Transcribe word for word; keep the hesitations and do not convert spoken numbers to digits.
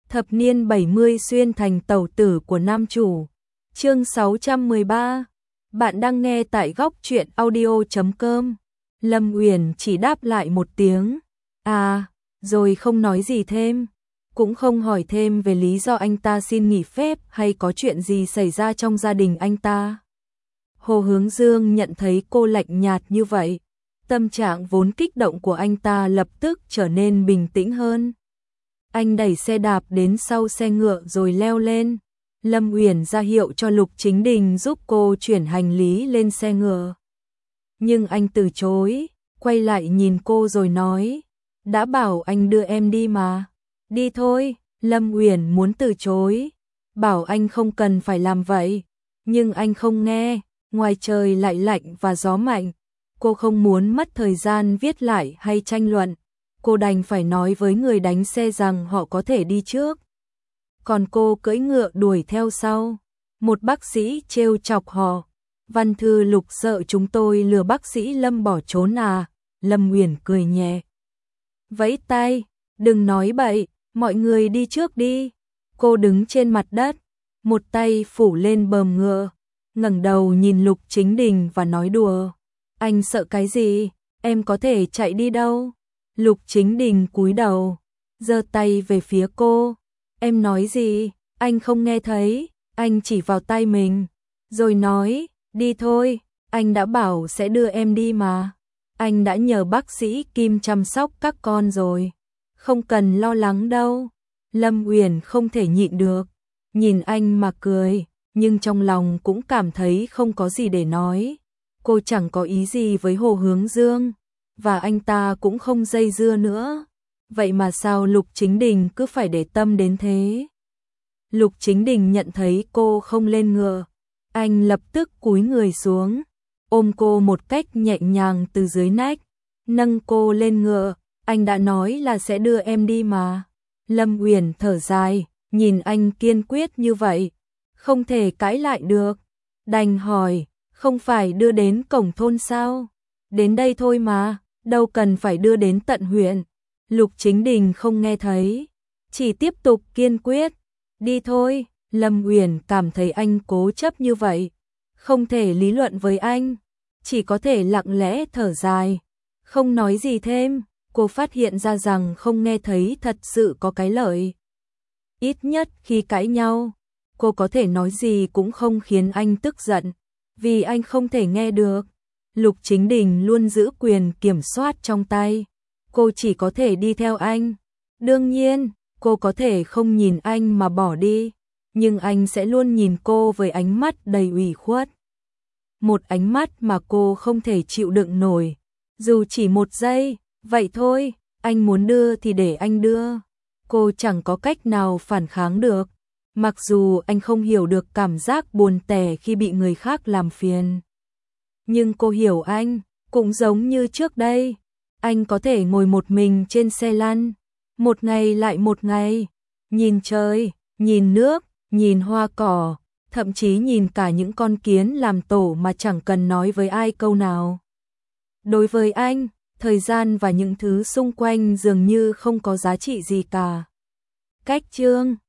Thập niên bảy mươi xuyên thành tẩu tử của nam chủ. Chương sáu trăm mười ba. Bạn đang nghe tại góc truyện audio chấm com. Lâm Uyển chỉ đáp lại một tiếng. À, rồi không nói gì thêm. Cũng không hỏi thêm về lý do anh ta xin nghỉ phép hay có chuyện gì xảy ra trong gia đình anh ta. Hồ Hướng Dương nhận thấy cô lạnh nhạt như vậy. Tâm trạng vốn kích động của anh ta lập tức trở nên bình tĩnh hơn. Anh đẩy xe đạp đến sau xe ngựa rồi leo lên. Lâm Uyển ra hiệu cho Lục Chính Đình giúp cô chuyển hành lý lên xe ngựa. Nhưng anh từ chối, quay lại nhìn cô rồi nói, đã bảo anh đưa em đi mà. Đi thôi. Lâm Uyển muốn từ chối, bảo anh không cần phải làm vậy. Nhưng anh không nghe, ngoài trời lại lạnh và gió mạnh. Cô không muốn mất thời gian viết lại hay tranh luận. Cô đành phải nói với người đánh xe rằng họ có thể đi trước. Còn cô cưỡi ngựa đuổi theo sau. Một bác sĩ trêu chọc họ. Văn thư Lục sợ chúng tôi lừa bác sĩ Lâm bỏ trốn à? Lâm Uyển cười nhẹ. Vẫy tay, đừng nói bậy, mọi người đi trước đi. Cô đứng trên mặt đất, một tay phủ lên bờm ngựa, ngẩng đầu nhìn Lục Chính Đình và nói đùa. Anh sợ cái gì, em có thể chạy đi đâu. Lục Chính Đình cúi đầu, giơ tay về phía cô. Em nói gì, anh không nghe thấy, anh chỉ vào tay mình, rồi nói, đi thôi, anh đã bảo sẽ đưa em đi mà. Anh đã nhờ bác sĩ Kim chăm sóc các con rồi, không cần lo lắng đâu. Lâm Uyển không thể nhịn được, nhìn anh mà cười, nhưng trong lòng cũng cảm thấy không có gì để nói. Cô chẳng có ý gì với Hồ Hướng Dương, và anh ta cũng không dây dưa nữa. Vậy mà sao Lục Chính Đình cứ phải để tâm đến thế? Lục Chính Đình nhận thấy cô không lên ngựa, anh lập tức cúi người xuống, ôm cô một cách nhẹ nhàng từ dưới nách, nâng cô lên ngựa. Anh đã nói là sẽ đưa em đi mà. Lâm Uyển thở dài, nhìn anh kiên quyết như vậy, không thể cãi lại được, đành hỏi, không phải đưa đến cổng thôn sao? Đến đây thôi mà, đâu cần phải đưa đến tận huyện. Lục Chính Đình không nghe thấy, chỉ tiếp tục kiên quyết, đi thôi. Lâm Uyển cảm thấy anh cố chấp như vậy, không thể lý luận với anh, chỉ có thể lặng lẽ thở dài, không nói gì thêm. Cô phát hiện ra rằng không nghe thấy thật sự có cái lợi. Ít nhất khi cãi nhau, cô có thể nói gì cũng không khiến anh tức giận, vì anh không thể nghe được. Lục Chính Đình luôn giữ quyền kiểm soát trong tay, cô chỉ có thể đi theo anh. Đương nhiên, cô có thể không nhìn anh mà bỏ đi, nhưng anh sẽ luôn nhìn cô với ánh mắt đầy ủy khuất. Một ánh mắt mà cô không thể chịu đựng nổi, dù chỉ một giây. Vậy thôi, anh muốn đưa thì để anh đưa. Cô chẳng có cách nào phản kháng được, mặc dù anh không hiểu được cảm giác buồn tẻ khi bị người khác làm phiền. Nhưng cô hiểu anh, cũng giống như trước đây, anh có thể ngồi một mình trên xe lăn, một ngày lại một ngày, nhìn trời, nhìn nước, nhìn hoa cỏ, thậm chí nhìn cả những con kiến làm tổ mà chẳng cần nói với ai câu nào. Đối với anh, thời gian và những thứ xung quanh dường như không có giá trị gì cả. Cách chương